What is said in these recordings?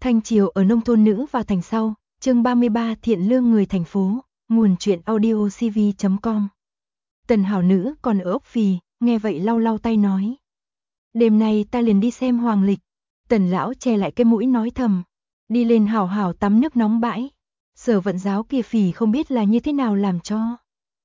Thanh triều ở nông thôn nữ và thành sau, chương 33 thiện lương người thành phố, nguồn truyện audio cv.com. Tần hảo nữ còn ở ốc Phì, nghe vậy lau lau tay nói. Đêm nay ta liền đi xem hoàng lịch. Tần lão che lại cái mũi nói thầm. Đi lên hảo hảo tắm nước nóng bãi. Sở vận giáo kia Phì không biết là như thế nào làm cho.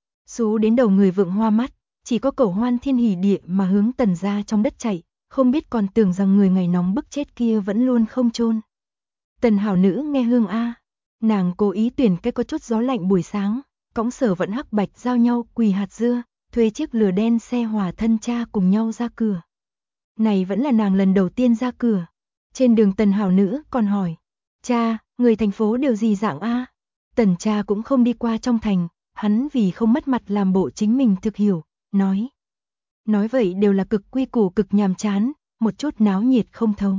Xú đến đầu người vượng hoa mắt, chỉ có cẩu hoan thiên hỉ địa mà hướng Tần ra trong đất chạy, không biết còn tưởng rằng người ngày nóng bức chết kia vẫn luôn không chôn. Tần hảo nữ nghe hương a, nàng cố ý tuyển cái có chút gió lạnh buổi sáng, cõng Sở vận hắc bạch giao nhau quỳ hạt dưa, thuê chiếc lừa đen xe hòa thân cha cùng nhau ra cửa. Này vẫn là nàng lần đầu tiên ra cửa. Trên đường Tần hảo nữ còn hỏi, cha, người thành phố đều gì dạng a? Tần cha cũng không đi qua trong thành, hắn vì không mất mặt làm bộ chính mình thực hiểu, nói. Nói vậy đều là cực quy củ cực nhàm chán, một chút náo nhiệt không thấu.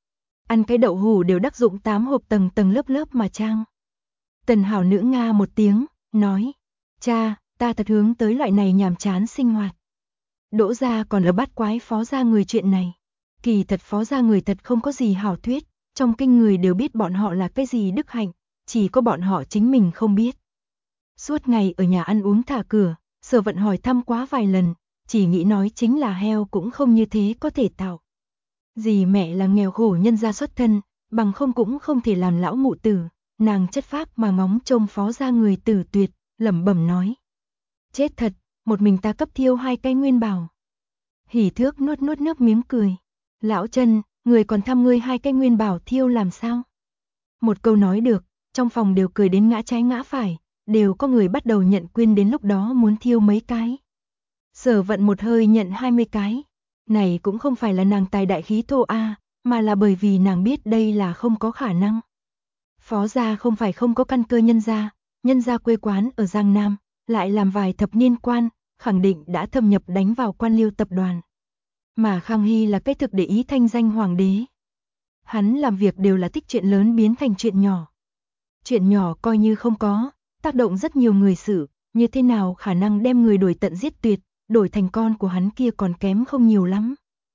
Ăn cái đậu hủ đều đắc dụng 8 hộp tầng tầng lớp lớp mà trang. Tần hảo nữ nga một tiếng, nói. Cha, ta thật hướng tới loại này nhàm chán sinh hoạt. Đỗ gia còn ở bắt quái phó gia người chuyện này. Kỳ thật phó gia người thật không có gì hảo thuyết, trong kinh người đều biết bọn họ là cái gì đức hạnh, chỉ có bọn họ chính mình không biết. Suốt ngày ở nhà ăn uống thả cửa, Sở vận hỏi thăm quá vài lần, chỉ nghĩ nói chính là heo cũng không như thế có thể tạo. Dì mẹ là nghèo khổ nhân gia xuất thân, bằng không cũng không thể làm lão mụ tử, nàng chất phác mà ngóng trông phó gia người tử tuyệt, lẩm bẩm nói. Chết thật, một mình ta cấp thiêu 2 cái nguyên bảo. Hỉ thước nuốt nuốt nước miếng cười. Lão Trân, người còn thăm ngươi 2 cái nguyên bảo thiêu làm sao? Một câu nói được, trong phòng đều cười đến ngã trái ngã phải, đều có người bắt đầu nhận quyên đến lúc đó muốn thiêu mấy cái. Sở vận một hơi nhận 20 cái. Này cũng không phải là nàng tài đại khí thô mà là bởi vì nàng biết đây là không có khả năng. Phó gia không phải không có căn cơ nhân gia quê quán ở Giang Nam, lại làm vài thập niên quan, khẳng định đã thâm nhập đánh vào quan liêu tập đoàn. Mà Khang Hy là cái thực để ý thanh danh hoàng đế. Hắn làm việc đều là thích chuyện lớn biến thành chuyện nhỏ. Chuyện nhỏ coi như không có, tác động rất nhiều người xử, như thế nào khả năng đem người đuổi tận giết tuyệt, đổi thành con của hắn kia còn kém không nhiều lắm.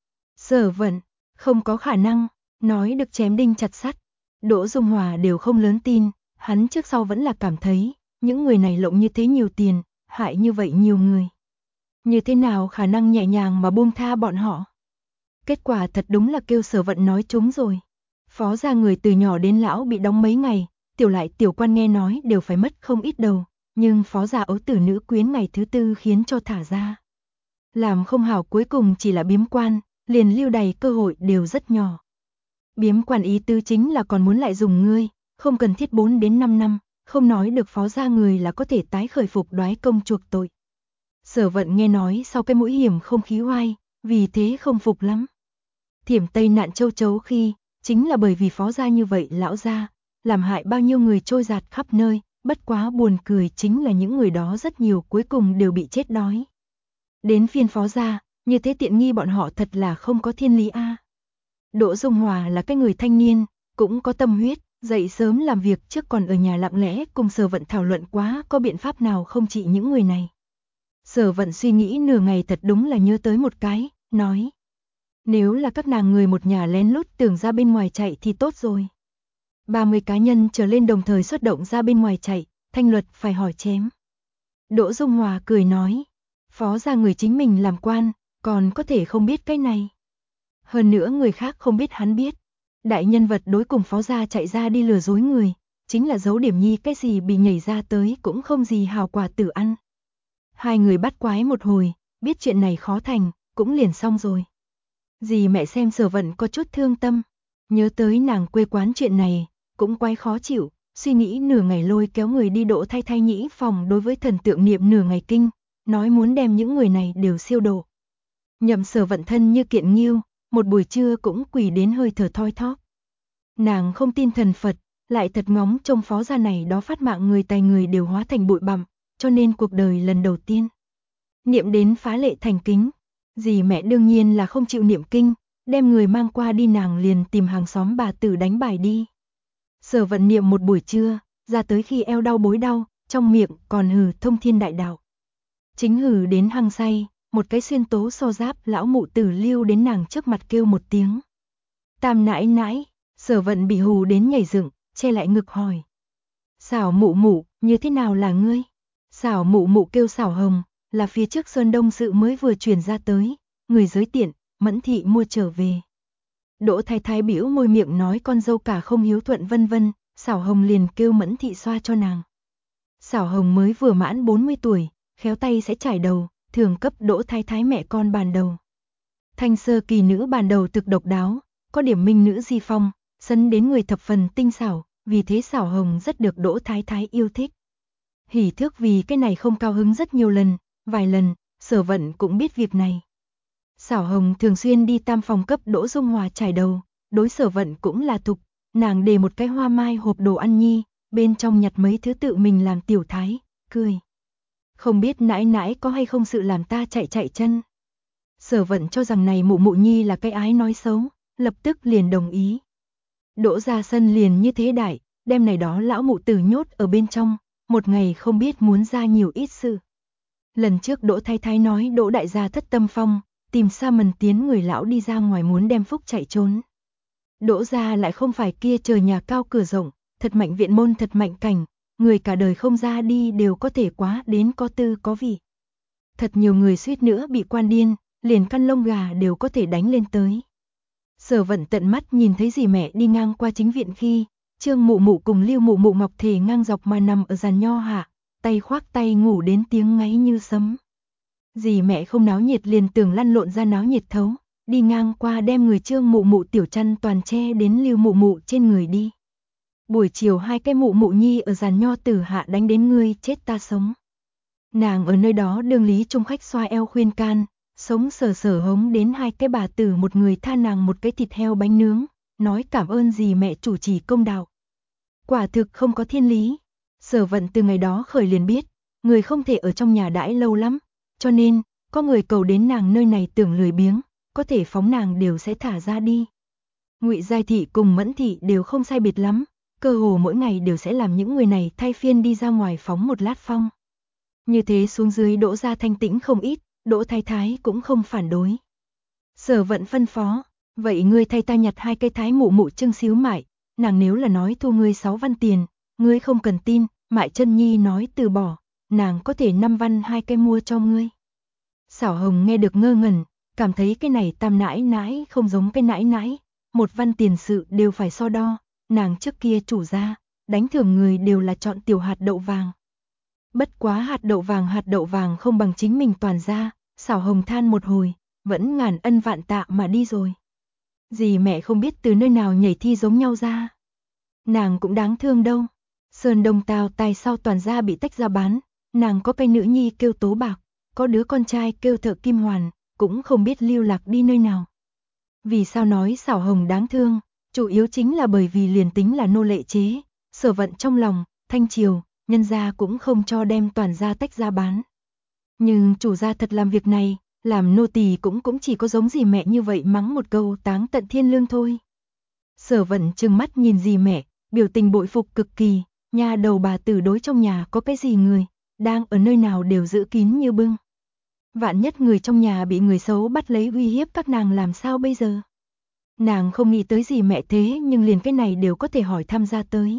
Sở vận, không có khả năng, nói được chém đinh chặt sắt. Đỗ Dung Hòa đều không lớn tin, hắn trước sau vẫn là cảm thấy, những người này lộng như thế nhiều tiền, hại như vậy nhiều người. Như thế nào khả năng nhẹ nhàng mà buông tha bọn họ? Kết quả thật đúng là kêu Sở vận nói trúng rồi. Phó gia người từ nhỏ đến lão bị đóng mấy ngày, tiểu lại tiểu quan nghe nói đều phải mất không ít đầu, nhưng phó gia ấu tử nữ quyến ngày thứ 4 khiến cho thả ra. Làm không hảo cuối cùng chỉ là biếm quan, liền lưu đầy cơ hội đều rất nhỏ. Biếm quan ý tư chính là còn muốn lại dùng ngươi, không cần thiết 4 đến 5 năm, không nói được phó gia người là có thể tái khởi phục đoái công chuộc tội. Sở vận nghe nói sau cái mũi hiểm không khí hoai, vì thế không phục lắm. Thiểm Tây nạn châu chấu khi, chính là bởi vì phó gia như vậy lão gia, làm hại bao nhiêu người trôi giạt khắp nơi, bất quá buồn cười chính là những người đó rất nhiều cuối cùng đều bị chết đói. Đến phiên phó gia, như thế tiện nghi bọn họ thật là không có thiên lý Đỗ Dung Hòa là cái người thanh niên, cũng có tâm huyết, dậy sớm làm việc trước còn ở nhà lặng lẽ cùng Sở vận thảo luận quá có biện pháp nào không trị những người này. Sở vận suy nghĩ nửa ngày thật đúng là nhớ tới một cái, nói. Nếu là các nàng người một nhà lén lút tưởng ra bên ngoài chạy thì tốt rồi. 30 cá nhân trở lên đồng thời xuất động ra bên ngoài chạy, thanh luật phải hỏi chém. Đỗ Dung Hòa cười nói. Phó gia người chính mình làm quan, còn có thể không biết cái này. Hơn nữa người khác không biết hắn biết. Đại nhân vật đối cùng phó gia chạy ra đi lừa dối người, chính là giấu điểm nhi cái gì bị nhảy ra tới cũng không gì hào quả tử ăn. Hai người bắt quái một hồi, biết chuyện này khó thành, cũng liền xong rồi. Dì mẹ xem Sở vận có chút thương tâm, nhớ tới nàng quê quán chuyện này, cũng quái khó chịu, suy nghĩ nửa ngày lôi kéo người đi Đỗ Thay Thay nhĩ phòng đối với thần tượng niệm nửa ngày kinh, nói muốn đem những người này đều siêu độ. Nhậm Sở vận thân như kiện nghiêu, một buổi trưa cũng quỳ đến hơi thở thoi thóp. Nàng không tin thần Phật, lại thật ngóng trông phó gia này đó phát mạng người tài người đều hóa thành bụi bặm, cho nên cuộc đời lần đầu tiên niệm đến phá lệ thành kính. Dì mẹ đương nhiên là không chịu niệm kinh, đem người mang qua đi nàng liền tìm hàng xóm bà tử đánh bài đi. Sở vận niệm một buổi trưa, ra tới khi eo đau bối đau, trong miệng còn hừ thông thiên đại đạo. Chính hừ đến hăng say, một cái xuyên tố so giáp lão mụ tử lưu đến nàng trước mặt kêu một tiếng. Tam nãi nãi, Sở Vận bị hù đến nhảy dựng, che lại ngực hỏi. Xảo mụ mụ, như thế nào là ngươi? Xảo mụ mụ kêu Xảo Hồng, là phía trước Sơn Đông sự mới vừa truyền ra tới, người giới tiện, Mẫn thị mua trở về. Đỗ Thái Thái bĩu môi miệng nói con dâu cả không hiếu thuận vân vân, Xảo Hồng liền kêu Mẫn thị xoa cho nàng. Xảo Hồng mới vừa mãn 40 tuổi, khéo tay sẽ trải đầu, thường cấp Đỗ Thái Thái mẹ con bàn đầu. Thanh sơ kỳ nữ bàn đầu thực độc đáo, có điểm minh nữ di phong, sấn đến người thập phần tinh xảo, vì thế Xảo Hồng rất được Đỗ Thái Thái yêu thích. Hỉ thước vì cái này không cao hứng rất nhiều lần, vài lần, Sở Vận cũng biết việc này. Xảo Hồng thường xuyên đi tam phòng cấp Đỗ Dung Hòa trải đầu, đối Sở Vận cũng là thục, nàng để một cái hoa mai hộp đồ ăn nhi, bên trong nhặt mấy thứ tự mình làm tiểu thái, cười. Không biết nãi nãi có hay không sự làm ta chạy chân. Sở Vận cho rằng này mụ mụ nhi là cái ái nói xấu, lập tức liền đồng ý. Đỗ ra sân liền như thế đại, đêm này đó lão mụ tử nhốt ở bên trong, một ngày không biết muốn ra nhiều ít sự. Lần trước Đỗ Thái Thái nói Đỗ đại gia thất tâm phong, tìm Sa Mần Tiến người lão đi ra ngoài muốn đem phúc chạy trốn. Đỗ gia lại không phải kia trời nhà cao cửa rộng, thật mạnh viện môn thật mạnh cảnh, người cả đời không ra đi đều có thể quá đến có tư có vị. Thật nhiều người suýt nữa bị quan điên, liền căn lông gà đều có thể đánh lên tới. Sở Vận tận mắt nhìn thấy dì mẹ đi ngang qua chính viện khi, Trương mụ mụ cùng Lưu mụ mụ ngọc thể ngang dọc mà nằm ở giàn nho hạ, tay khoác tay ngủ đến tiếng ngáy như sấm. Dì mẹ không náo nhiệt liền tưởng lăn lộn ra náo nhiệt thấu, đi ngang qua đem người Trương mụ mụ tiểu chăn toàn che đến Lưu mụ mụ trên người đi. Buổi chiều hai cái mụ mụ nhi ở giàn nho tử hạ đánh đến ngươi chết ta sống. Nàng ở nơi đó đương lý trung khách xoa eo khuyên can, sống sờ hống đến hai cái bà tử một người tha nàng một cái thịt heo bánh nướng, nói cảm ơn dì mẹ chủ trì công đạo. Quả thực không có thiên lý. Sở Vận từ ngày đó khởi liền biết, người không thể ở trong nhà đãi lâu lắm, cho nên, có người cầu đến nàng nơi này tưởng lười biếng, có thể phóng nàng đều sẽ thả ra đi. Ngụy Giai Thị cùng Mẫn Thị đều không sai biệt lắm, cơ hồ mỗi ngày đều sẽ làm những người này thay phiên đi ra ngoài phóng một lát phong. Như thế xuống dưới Đỗ gia thanh tĩnh không ít, Đỗ Thái Thái cũng không phản đối. Sở Vận phân phó, vậy ngươi thay ta nhặt hai cây thái mụ mụ trưng xíu mại, nàng nếu là nói thu ngươi 6 văn tiền, ngươi không cần tin, Mại Chân Nhi nói từ bỏ, nàng có thể 5 văn hai cây mua cho ngươi. Xảo Hồng nghe được ngơ ngẩn, cảm thấy cái này tam nãi nãi không giống cái nãi nãi, 1 văn tiền sự đều phải so đo, nàng trước kia chủ gia, đánh thưởng người đều là chọn tiểu hạt đậu vàng. Bất quá hạt đậu vàng không bằng chính mình toàn ra, Xảo Hồng than một hồi, vẫn ngàn ân vạn tạ mà đi rồi. Dì mẹ không biết từ nơi nào nhảy thi giống nhau ra. Nàng cũng đáng thương đâu. Sơn Đông Tào tài sau toàn gia bị tách ra bán, nàng có cái nữ nhi kêu Tố Bạc, có đứa con trai kêu Thợ Kim Hoàn, cũng không biết lưu lạc đi nơi nào. Vì sao nói Xảo Hồng đáng thương, chủ yếu chính là bởi vì liền tính là nô lệ chế, Sở Vận trong lòng, thanh triều, nhân gia cũng không cho đem toàn gia tách ra bán. Nhưng chủ gia thật làm việc này, làm nô tỳ cũng chỉ có giống dì mẹ như vậy mắng một câu táng tận thiên lương thôi. Sở Vận trừng mắt nhìn dì mẹ, biểu tình bội phục cực kỳ, nhà đầu bà tử đối trong nhà có cái gì người, đang ở nơi nào đều giữ kín như bưng. Vạn nhất người trong nhà bị người xấu bắt lấy uy hiếp các nàng làm sao bây giờ? Nàng không nghĩ tới dì mẹ thế nhưng liền cái này đều có thể hỏi tham gia tới.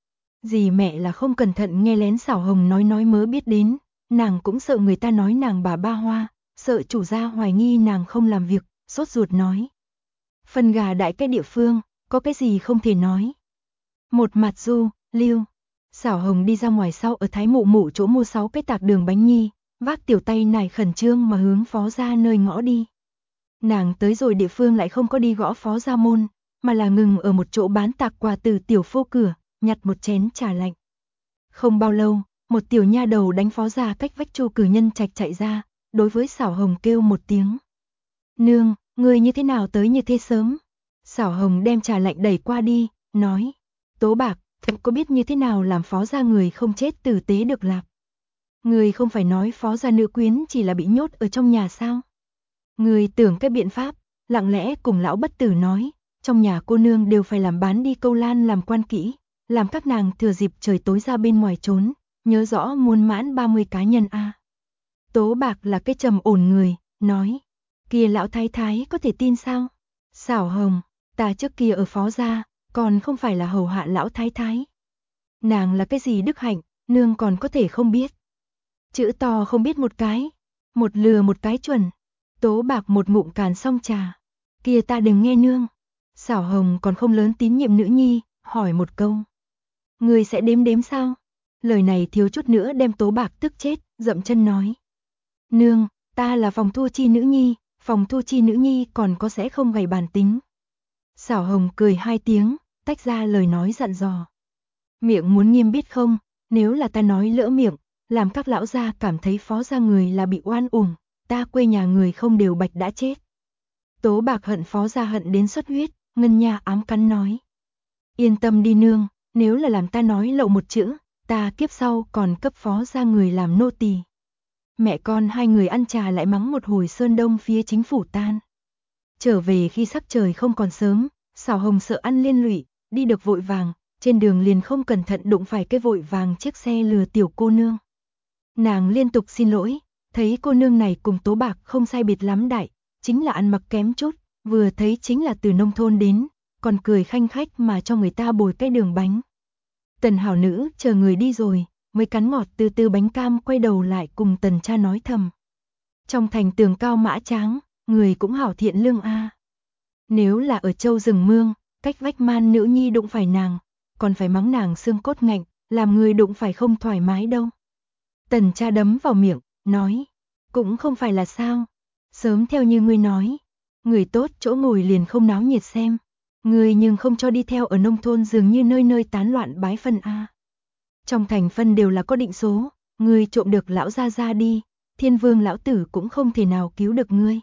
Dì mẹ là không cẩn thận nghe lén Xảo Hồng nói mớ biết đến, nàng cũng sợ người ta nói nàng bà ba hoa, sợ chủ gia hoài nghi nàng không làm việc, sốt ruột nói. Phần gà đại cái địa phương, có cái gì không thể nói. Một mặt Du, Lưu, Xảo Hồng đi ra ngoài sau ở Thái mụ mụ chỗ mua 6 cái tạc đường bánh nhi, vác tiểu tay nải khẩn trương mà hướng phó gia nơi ngõ đi. Nàng tới rồi địa phương lại không có đi gõ phó gia môn, mà là ngừng ở một chỗ bán tạc quà từ tiểu phô cửa, nhặt một chén trà lạnh. Không bao lâu, một tiểu nha đầu đánh phó gia cách vách Chu cử nhân trạch chạy ra, đối với Xảo Hồng kêu một tiếng. Nương, ngươi như thế nào tới như thế sớm? Xảo Hồng đem trà lạnh đẩy qua đi, nói. Tố Bạc, thật có biết như thế nào làm phó gia người không chết tử tế được lạc? Người không phải nói phó gia nữ quyến chỉ là bị nhốt ở trong nhà sao? Người tưởng cái biện pháp, lặng lẽ cùng lão bất tử nói, trong nhà cô nương đều phải làm bán đi câu lan làm quan kỹ, làm các nàng thừa dịp trời tối ra bên ngoài trốn, nhớ rõ muôn mãn 30 cá nhân a. Tố Bạc là cái trầm ổn người, nói, kia lão thái thái có thể tin sao? Xảo Hồng, ta trước kia ở phó gia, còn không phải là hầu hạ lão thái thái. Nàng là cái gì đức hạnh, nương còn có thể không biết. Chữ to không biết một cái, một lừa một cái chuẩn. Tố Bạc một ngụm càn xong trà. Kia ta đừng nghe nương. Xảo Hồng còn không lớn tín nhiệm nữ nhi, hỏi một câu. Người sẽ đếm đếm sao? Lời này thiếu chút nữa đem Tố Bạc tức chết, dậm chân nói. Nương, ta là phòng thu chi nữ nhi, phòng thu chi nữ nhi còn có sẽ không gầy bản tính. Xảo Hồng cười hai tiếng, tách ra lời nói dặn dò. Miệng muốn nghiêm biết không, nếu là ta nói lỡ miệng, làm các lão gia cảm thấy phó gia người là bị oan uổng, ta quê nhà người không đều bạch đã chết. Tố Bạc hận phó gia hận đến xuất huyết, ngân nha ám cắn nói. Yên tâm đi nương, nếu là làm ta nói lậu một chữ, ta kiếp sau còn cấp phó gia người làm nô tỳ. Mẹ con hai người ăn trà lại mắng một hồi sơn đông phía chính phủ tan. Trở về khi sắc trời không còn sớm, Xảo Hồng sợ ăn liên lụy, đi được vội vàng, trên đường liền không cẩn thận đụng phải cái vội vàng chiếc xe lừa tiểu cô nương. Nàng liên tục xin lỗi, thấy cô nương này cùng Tố Bạc không sai biệt lắm đại, chính là ăn mặc kém chút, vừa thấy chính là từ nông thôn đến, còn cười khanh khách mà cho người ta bồi cái đường bánh. Tần hảo nữ chờ người đi rồi, mới cắn ngọt từ từ bánh cam quay đầu lại cùng Tần cha nói thầm. Trong thành tường cao mã tráng, người cũng hảo thiện lương a. Nếu là ở châu rừng mương, cách vách man nữ nhi đụng phải nàng, còn phải mắng nàng xương cốt ngạnh, làm người đụng phải không thoải mái đâu. Tần cha đấm vào miệng, nói, cũng không phải là sao, sớm theo như ngươi nói, người tốt chỗ ngồi liền không náo nhiệt xem, người nhưng không cho đi theo ở nông thôn dường như nơi nơi tán loạn bái phân a. Trong thành phân đều là có định số, ngươi trộm được lão gia đi, Thiên Vương lão tử cũng không thể nào cứu được ngươi.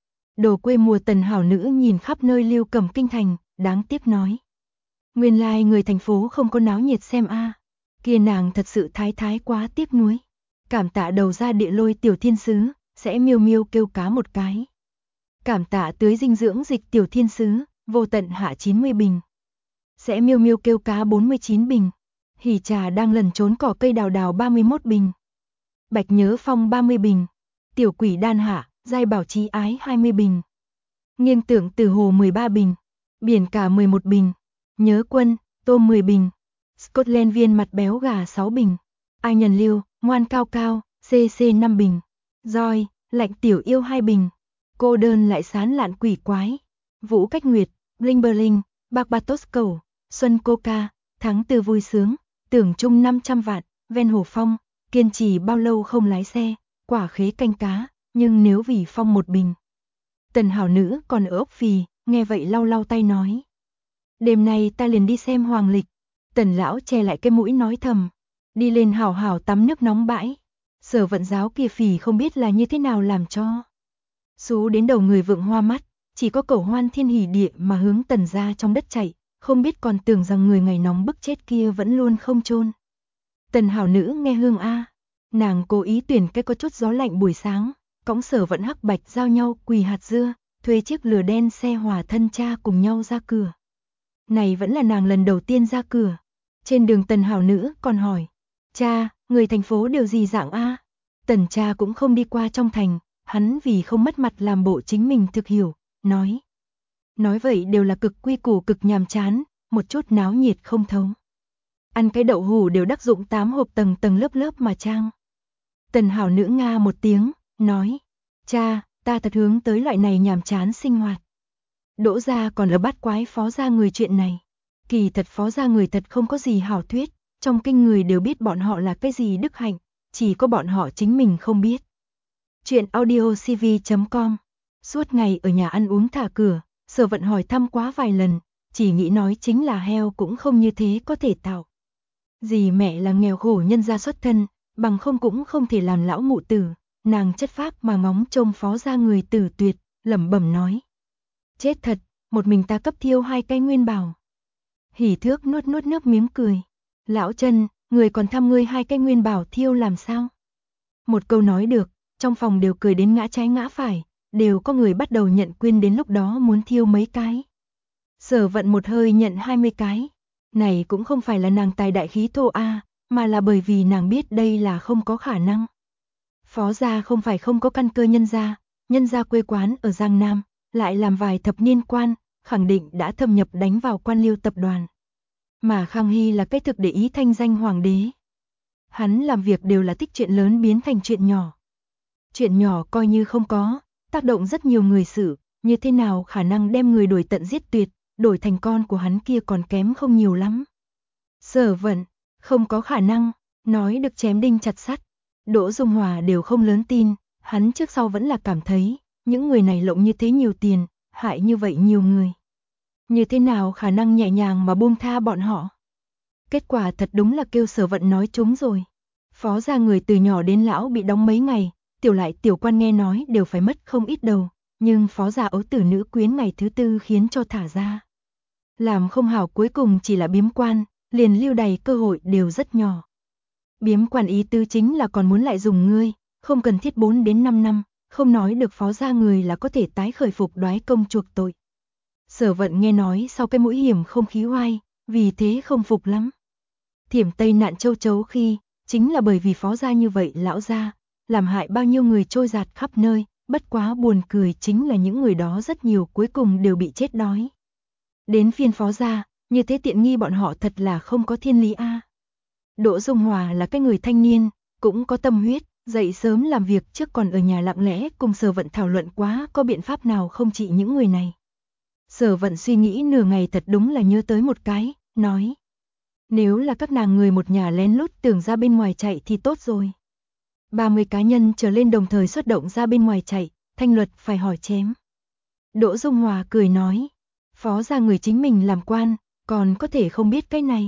Đồ quê mùa Tần hảo nữ nhìn khắp nơi lưu cầm kinh thành, đáng tiếc nói. Nguyên lai người thành phố không có náo nhiệt xem a, kia nàng thật sự thái quá tiếc nuối. Cảm tạ đầu ra địa lôi tiểu thiên sứ, sẽ miêu miêu kêu cá một cái. Cảm tạ tưới dinh dưỡng dịch tiểu thiên sứ, vô tận hạ 90 bình. Sẽ miêu miêu kêu cá 49 bình. Hỉ trà đang lần trốn cỏ cây đào đào 31 bình. Bạch nhớ phong 30 bình. Tiểu quỷ đan hạ, giai bảo trí ái 20 bình. Nghiêng tưởng từ hồ 13 bình. Biển cả 11 bình. Nhớ quân, tôm 10 bình. Scotland viên mặt béo gà 6 bình. Ai nhân lưu, ngoan cao cao, CC 5 bình. Roi, lạnh tiểu yêu 2 bình. Cô đơn lại sán lạn quỷ quái. Vũ Cách Nguyệt, Bling Berling, Barbatos cầu, Xuân Coca, tháng tư vui sướng, tưởng chung 500 vạn, ven hồ phong, kiên trì bao lâu không lái xe, quả khế canh cá, nhưng nếu vì phong một bình. Tần hảo nữ còn ở ốc phì, nghe vậy lau lau tay nói. Đêm nay ta liền đi xem hoàng lịch. Tần lão che lại cái mũi nói thầm. Đi lên hảo hảo tắm nước nóng bãi. Sở vận giáo kia phì không biết là như thế nào làm cho. Xú đến đầu người vượng hoa mắt, chỉ có cẩu hoan thiên hỉ địa mà hướng Tần ra trong đất chạy, không biết còn tưởng rằng người ngày nóng bức chết kia vẫn luôn không chôn. Tần hảo nữ nghe hương a, nàng cố ý tuyển cái có chút gió lạnh buổi sáng, cõng Sở Vận hắc bạch giao nhau quỳ hạt dưa, thuê chiếc lừa đen xe hòa thân cha cùng nhau ra cửa. Này vẫn là nàng lần đầu tiên ra cửa. Trên đường Tần hảo nữ còn hỏi, cha, người thành phố đều gì dạng a? Tần cha cũng không đi qua trong thành, hắn vì không mất mặt làm bộ chính mình thực hiểu, nói. Nói vậy đều là cực quy củ cực nhàm chán, một chút náo nhiệt không thấu. Ăn cái đậu hủ đều đắc dụng 8 hộp tầng tầng lớp lớp mà trang. Tần hảo nữ nga một tiếng, nói, cha, ta thật hướng tới loại này nhàm chán sinh hoạt. Đỗ gia còn ở bắt quái phó gia người chuyện này. Kỳ thật phó gia người thật không có gì hảo thuyết, trong kinh người đều biết bọn họ là cái gì đức hạnh, chỉ có bọn họ chính mình không biết. Chuyện audiocv.com. Suốt ngày ở nhà ăn uống thả cửa, Sở Vận hỏi thăm quá vài lần, chỉ nghĩ nói chính là heo cũng không như thế có thể tạo. Dì mẹ là nghèo khổ nhân gia xuất thân, bằng không cũng không thể làm lão mụ tử, nàng chất phác mà ngóng trông phó gia người tử tuyệt, lẩm bẩm nói. Chết thật, một mình ta cấp thiêu 2 cái nguyên bảo. Hỉ Thước nuốt nuốt nước miếng cười. Lão Trân, người còn thăm ngươi 2 cái nguyên bảo thiêu làm sao? Một câu nói được, trong phòng đều cười đến ngã trái ngã phải, đều có người bắt đầu nhận quyên đến lúc đó muốn thiêu mấy cái. Sở Vận một hơi nhận 20 cái. Này cũng không phải là nàng tài đại khí thô a, mà là bởi vì nàng biết đây là không có khả năng. Phó gia không phải không có căn cơ nhân gia quê quán ở Giang Nam, lại làm vài thập niên quan, khẳng định đã thâm nhập đánh vào quan liêu tập đoàn. Mà Khang Hy là cái thực để ý thanh danh hoàng đế. Hắn làm việc đều là tích chuyện lớn biến thành chuyện nhỏ. Chuyện nhỏ coi như không có, tác động rất nhiều người xử, như thế nào khả năng đem người đuổi tận giết tuyệt, đổi thành con của hắn kia còn kém không nhiều lắm. Sở Vận, không có khả năng, nói được chém đinh chặt sắt. Đỗ Dung Hòa đều không lớn tin, hắn trước sau vẫn là cảm thấy, những người này lộng như thế nhiều tiền, hại như vậy nhiều người. Như thế nào khả năng nhẹ nhàng mà buông tha bọn họ? Kết quả thật đúng là kêu Sở Vận nói trúng rồi. Phó gia người từ nhỏ đến lão bị đóng mấy ngày, tiểu lại tiểu quan nghe nói đều phải mất không ít đầu, nhưng phó gia ấu tử nữ quyến ngày thứ tư khiến cho thả ra. Làm không hảo cuối cùng chỉ là biếm quan, liền lưu đầy cơ hội đều rất nhỏ. Biếm quan ý tứ chính là còn muốn lại dùng ngươi, không cần thiết 4 đến 5 năm, không nói được phó gia người là có thể tái khởi phục đoái công chuộc tội. Sở Vận nghe nói sau cái mũi hiểm không khí oai, vì thế không phục lắm. Thiểm Tây nạn châu chấu khi, chính là bởi vì phó gia như vậy lão gia, làm hại bao nhiêu người trôi giạt khắp nơi, bất quá buồn cười chính là những người đó rất nhiều cuối cùng đều bị chết đói. Đến phiên phó gia, như thế tiện nghi bọn họ thật là không có thiên lý a. Đỗ Dung Hòa là cái người thanh niên, cũng có tâm huyết, dậy sớm làm việc trước còn ở nhà lặng lẽ cùng Sở Vận thảo luận quá có biện pháp nào không trị những người này. Sở Vận suy nghĩ nửa ngày thật đúng là nhớ tới một cái, nói. Nếu là các nàng người một nhà lén lút tưởng ra bên ngoài chạy thì tốt rồi. 30 cá nhân trở lên đồng thời xuất động ra bên ngoài chạy, thanh luật phải hỏi chém. Đỗ Dung Hòa cười nói, phó gia người chính mình làm quan, còn có thể không biết cái này.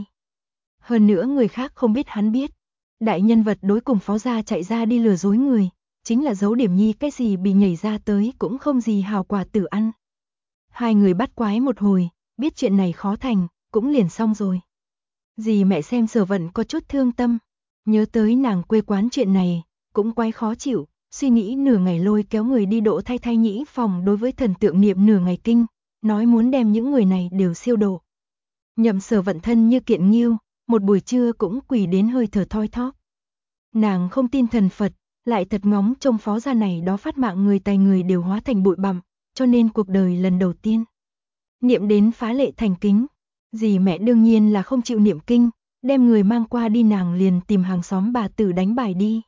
Hơn nữa người khác không biết hắn biết. Đại nhân vật đối cùng phó gia chạy ra đi lừa dối người, chính là giấu điểm nhi cái gì bị nhảy ra tới cũng không gì hào quả tử ăn. Hai người bắt quái một hồi, biết chuyện này khó thành, cũng liền xong rồi. Dì mẹ xem Sở Vận có chút thương tâm, nhớ tới nàng quê quán chuyện này, cũng quái khó chịu, suy nghĩ nửa ngày lôi kéo người đi Đỗ Thay Thay nhĩ phòng đối với thần tượng niệm nửa ngày kinh, nói muốn đem những người này đều siêu độ. Nhậm Sở Vận thân như kiện nghiêu, một buổi trưa cũng quỳ đến hơi thở thoi thóp. Nàng không tin thần Phật, lại thật ngóng trông phó gia này đó phát mạng người tài người đều hóa thành bụi bặm, cho nên cuộc đời lần đầu tiên niệm đến phá lệ thành kính. Dì mẹ đương nhiên là không chịu niệm kinh, đem người mang qua đi nàng liền tìm hàng xóm bà tử đánh bài đi.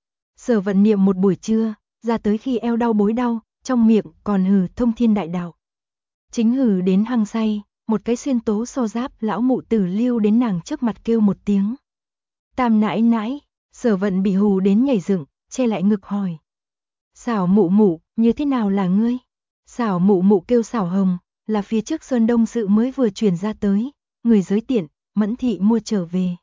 Sở Vận niệm một buổi trưa, ra tới khi eo đau bối đau, trong miệng còn hừ thông thiên đại đạo. Chính hừ đến hăng say, một cái xuyên tố so giáp lão mụ tử lưu đến nàng trước mặt kêu một tiếng. Tam nãi nãi, Sở Vận bị hù đến nhảy dựng, che lại ngực hỏi. Xảo mụ mụ, như thế nào là ngươi? Xảo mụ mụ kêu Xảo Hồng, là phía trước Sơn Đông sự mới vừa truyền ra tới, người giới tiện, Mẫn thị mua trở về.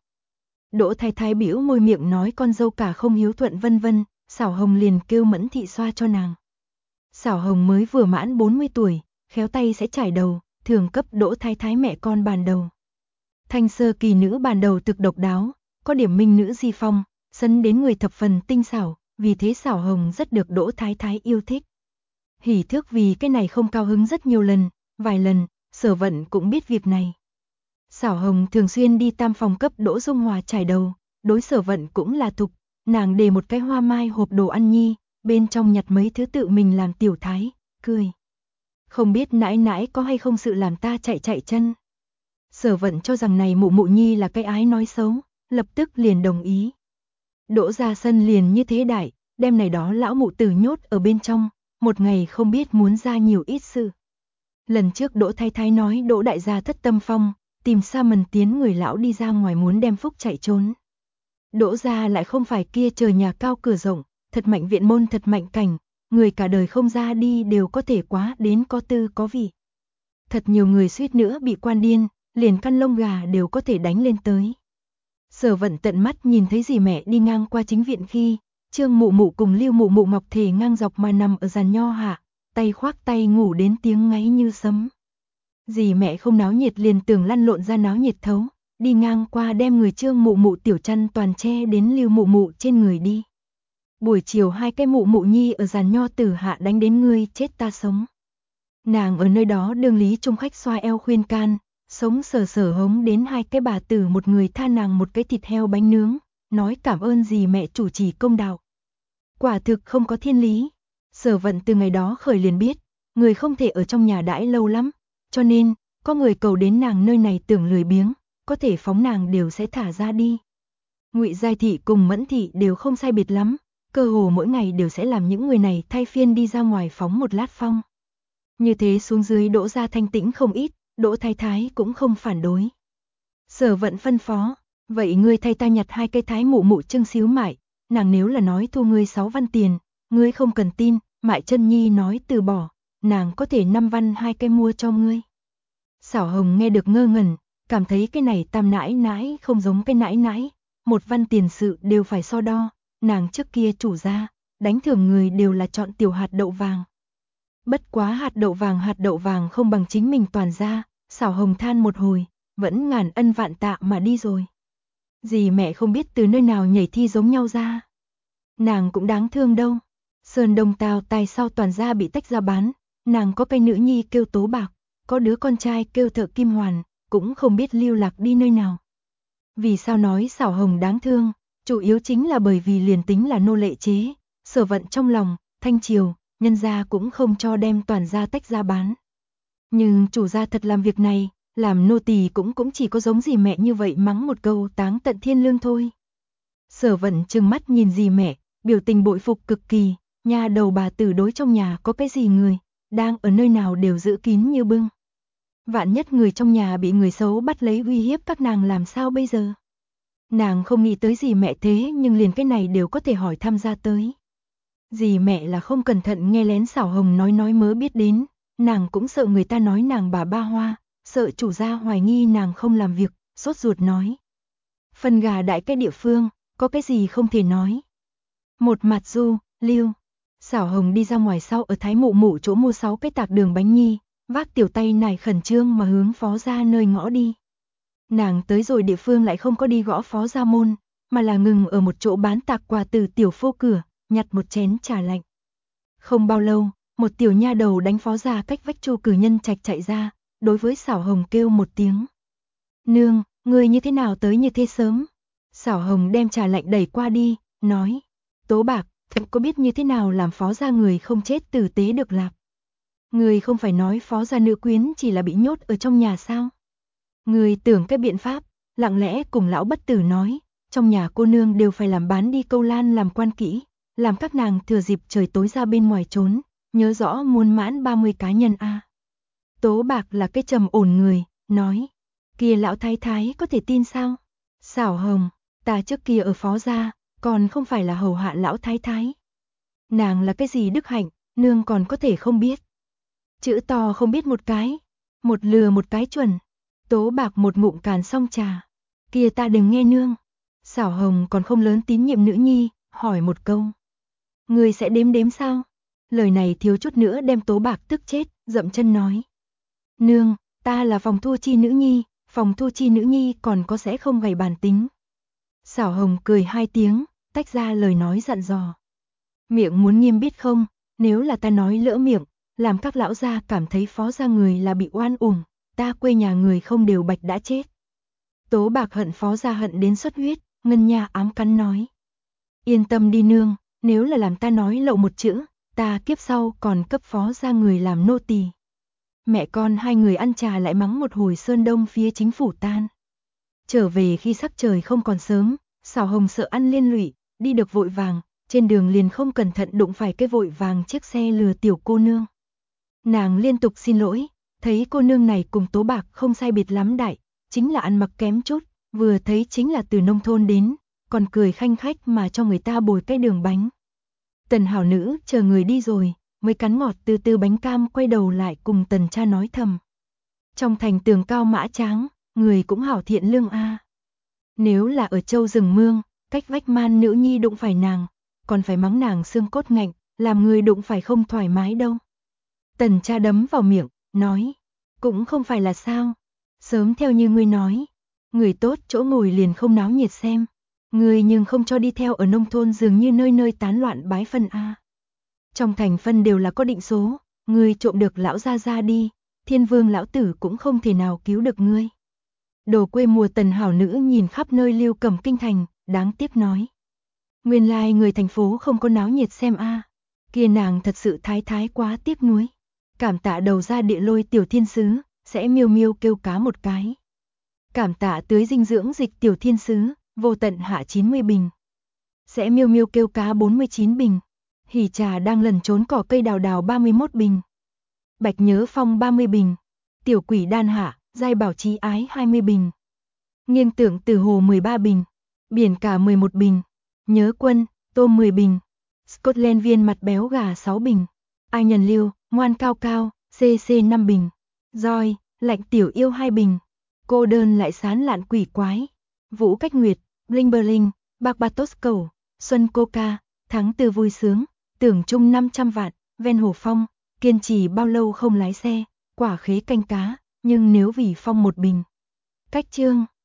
Đỗ Thái Thái bĩu môi miệng nói con dâu cả không hiếu thuận vân vân, Xảo Hồng liền kêu Mẫn thị xoa cho nàng. Xảo Hồng mới vừa mãn 40 tuổi, khéo tay sẽ trải đầu, thường cấp Đỗ Thái Thái mẹ con bàn đầu. Thanh sơ kỳ nữ bàn đầu thực độc đáo, có điểm minh nữ di phong, sấn đến người thập phần tinh xảo, vì thế Xảo Hồng rất được Đỗ Thái Thái yêu thích. Hỉ thước vì cái này không cao hứng rất nhiều lần, vài lần, Sở Vận cũng biết việc này. Xảo Hồng thường xuyên đi tam phòng cấp Đỗ Dung Hòa trải đầu, đối Sở Vận cũng là thục, nàng để một cái hoa mai hộp đồ ăn nhi, bên trong nhặt mấy thứ tự mình làm tiểu thái, cười. Không biết nãi nãi có hay không sự làm ta chạy chân. Sở Vận cho rằng này mụ mụ nhi là cái ái nói xấu, lập tức liền đồng ý. Đỗ ra sân liền như thế đại, đêm này đó lão mụ tử nhốt ở bên trong, một ngày không biết muốn ra nhiều ít sự. Lần trước Đỗ Thái Thái nói Đỗ đại gia thất tâm phong, tìm Sa Mần Tiến người lão đi ra ngoài muốn đem phúc chạy trốn. Đỗ gia lại không phải kia trời nhà cao cửa rộng, thật mạnh viện môn thật mạnh cảnh, người cả đời không ra đi đều có thể quá đến có tư có vị. Thật nhiều người suýt nữa bị quan điên, liền căn lông gà đều có thể đánh lên tới. Sở Vận tận mắt nhìn thấy dì mẹ đi ngang qua chính viện khi, Trương mụ mụ cùng Lưu mụ mụ mọc thể ngang dọc mà nằm ở giàn nho hạ, tay khoác tay ngủ đến tiếng ngáy như sấm. Dì mẹ không náo nhiệt liền tưởng lăn lộn ra náo nhiệt thấu, đi ngang qua đem người Trương mụ mụ tiểu chăn toàn che đến Lưu mụ mụ trên người đi. Buổi chiều hai cái mụ mụ nhi ở giàn nho tử hạ đánh đến ngươi chết ta sống. Nàng ở nơi đó đương lý trung khách xoa eo khuyên can, sống sờ sờ hống đến hai cái bà tử một người tha nàng một cái thịt heo bánh nướng, nói cảm ơn dì mẹ chủ trì công đạo. Quả thực không có thiên lý. Sở Vận từ ngày đó khởi liền biết, người không thể ở trong nhà đãi lâu lắm, cho nên, có người cầu đến nàng nơi này tưởng lười biếng, có thể phóng nàng đều sẽ thả ra đi. Ngụy Giai Thị cùng Mẫn Thị đều không sai biệt lắm, cơ hồ mỗi ngày đều sẽ làm những người này thay phiên đi ra ngoài phóng một lát phong. Như thế xuống dưới Đỗ gia thanh tĩnh không ít, Đỗ Thái Thái cũng không phản đối. Sở Vận phân phó, vậy ngươi thay ta nhặt 2 cây thái mụ mụ trưng xíu mại, nàng nếu là nói thu ngươi 6 văn tiền, ngươi không cần tin, Mại Chân Nhi nói từ bỏ, nàng có thể 5 văn 2 cây mua cho ngươi. Xảo Hồng nghe được ngơ ngẩn, cảm thấy cái này Tam nãi nãi không giống cái nãi nãi, 1 văn tiền sự đều phải so đo, nàng trước kia chủ gia, đánh thưởng người đều là chọn tiểu hạt đậu vàng. Bất quá hạt đậu vàng không bằng chính mình toàn gia, Xảo Hồng than một hồi, vẫn ngàn ân vạn tạ mà đi rồi. Dì mẹ không biết từ nơi nào nhảy thi giống nhau ra. Nàng cũng đáng thương đâu. Sơn Đông Tào Tài sau toàn gia bị tách ra bán, nàng có cái nữ nhi kêu Tố Bạc, có đứa con trai kêu Thợ Kim Hoàn, cũng không biết lưu lạc đi nơi nào. Vì sao nói Xảo Hồng đáng thương, chủ yếu chính là bởi vì liền tính là nô lệ chế, Sở Vận trong lòng, thanh triều, nhân gia cũng không cho đem toàn gia tách ra bán. Nhưng chủ gia thật làm việc này, làm nô tỳ cũng chỉ có giống dì mẹ như vậy mắng một câu táng tận thiên lương thôi. Sở Vận trừng mắt nhìn dì mẹ, biểu tình bội phục cực kỳ, nhà đầu bà tử đối trong nhà có cái gì người, đang ở nơi nào đều giữ kín như bưng. Vạn nhất người trong nhà bị người xấu bắt lấy uy hiếp các nàng làm sao bây giờ? Nàng không nghĩ tới dì mẹ thế nhưng liền cái này đều có thể hỏi thăm ra tới. Dì mẹ là không cẩn thận nghe lén Xảo Hồng nói mớ biết đến, nàng cũng sợ người ta nói nàng bà ba hoa, sợ chủ gia hoài nghi nàng không làm việc, sốt ruột nói. Phần gà đại cái địa phương, có cái gì không thể nói. Một mặt Du, Lưu, Xảo Hồng đi ra ngoài sau ở Thái Mụ Mụ chỗ mua 6 cái tạc đường bánh nhi, vác tiểu tay nải khẩn trương mà hướng phó gia nơi ngõ đi. Nàng tới rồi địa phương lại không có đi gõ phó gia môn, mà là ngừng ở một chỗ bán tạc quà từ tiểu phô cửa, nhặt một chén trà lạnh. Không bao lâu, một tiểu nha đầu đánh phó gia cách vách Chu cử nhân trạch chạy ra, đối với Xảo Hồng kêu một tiếng. Nương, người như thế nào tới như thế sớm? Xảo Hồng đem trà lạnh đẩy qua đi, nói. Tố Bạc, thật có biết như thế nào làm phó gia người không chết tử tế được lạp? Người không phải nói phó gia nữ quyến chỉ là bị nhốt ở trong nhà sao? Người tưởng cái biện pháp, lặng lẽ cùng lão bất tử nói, trong nhà cô nương đều phải làm bán đi câu lan làm quan kỹ, làm các nàng thừa dịp trời tối ra bên ngoài trốn, nhớ rõ muôn mãn 30 cá nhân a. Tố Bạc là cái trầm ổn người, nói, kia lão thái thái có thể tin sao? Xảo Hồng, ta trước kia ở phó gia, còn không phải là hầu hạ lão thái thái. Nàng là cái gì đức hạnh, nương còn có thể không biết. Chữ to không biết một cái, một lừa một cái chuẩn. Tố Bạc một ngụm càn xong trà. Kia ta đừng nghe nương. Xảo Hồng còn không lớn tín nhiệm nữ nhi, hỏi một câu. Người sẽ đếm sao? Lời này thiếu chút nữa đem Tố Bạc tức chết, dậm chân nói. Nương, ta là phòng thu chi nữ nhi, phòng thu chi nữ nhi còn có sẽ không gầy bản tính. Xảo Hồng cười 2 tiếng, tách ra lời nói dặn dò. Miệng muốn nghiêm biết không, nếu là ta nói lỡ miệng, làm các lão gia cảm thấy phó gia người là bị oan uổng, ta quê nhà người không đều bạch đã chết. Tố Bạc hận phó gia hận đến xuất huyết, ngân nha ám cắn nói. Yên tâm đi nương, nếu là làm ta nói lậu một chữ, ta kiếp sau còn cấp phó gia người làm nô tỳ. Mẹ con hai người ăn trà lại mắng một hồi Sơn Đông phía chính phủ tan. Trở về khi sắc trời không còn sớm, Xảo Hồng sợ ăn liên lụy, đi được vội vàng, trên đường liền không cẩn thận đụng phải cái vội vàng chiếc xe lừa tiểu cô nương. Nàng liên tục xin lỗi, thấy cô nương này cùng Tố Bạc không sai biệt lắm đại, chính là ăn mặc kém chút, vừa thấy chính là từ nông thôn đến, còn cười khanh khách mà cho người ta bồi cái đường bánh. Tần hảo nữ chờ người đi rồi, mới cắn ngọt từ từ bánh cam quay đầu lại cùng Tần cha nói thầm. Trong thành tường cao mã tráng, người cũng hảo thiện lương a. Nếu là ở châu rừng mương, cách vách man nữ nhi đụng phải nàng, còn phải mắng nàng xương cốt ngạnh, làm người đụng phải không thoải mái đâu. Tần cha đấm vào miệng, nói, cũng không phải là sao, sớm theo như ngươi nói, người tốt chỗ ngồi liền không náo nhiệt xem, người nhưng không cho đi theo ở nông thôn dường như nơi nơi tán loạn bái phân a. Trong thành phân đều là có định số, ngươi trộm được lão gia đi, Thiên Vương lão tử cũng không thể nào cứu được ngươi. Đồ quê mùa Tần hảo nữ nhìn khắp nơi lưu cầm kinh thành, đáng tiếc nói. Nguyên lai người thành phố không có náo nhiệt xem a. Kia nàng thật sự thái quá tiếc nuối. Cảm tạ đầu ra địa lôi tiểu thiên sứ, sẽ miêu miêu kêu cá một cái. Cảm tạ tưới dinh dưỡng dịch tiểu thiên sứ, vô tận hạ 90 bình. Sẽ miêu miêu kêu cá 49 bình. Hỉ trà đang lẩn trốn cỏ cây đào đào 31 bình. Bạch nhớ phong 30 bình. Tiểu quỷ đan hạ, giai bảo trí ái 20 bình. Nghiêng tưởng từ hồ 13 bình. Biển cả 11 bình. Nhớ quân, tôm 10 bình. Scotland viên mặt béo gà 6 bình. Ai nhân lưu, ngoan cao cao, CC 5 bình. Roi, lạnh tiểu yêu 2 bình. Cô đơn lại sán lạn quỷ quái. Vũ Cách Nguyệt, Bling Berling, Barbatos cầu, Xuân Coca, tháng tư vui sướng, tưởng chung 500 vạn, ven hồ phong, kiên trì bao lâu không lái xe, quả khế canh cá, nhưng nếu vì phong một bình. Cách chương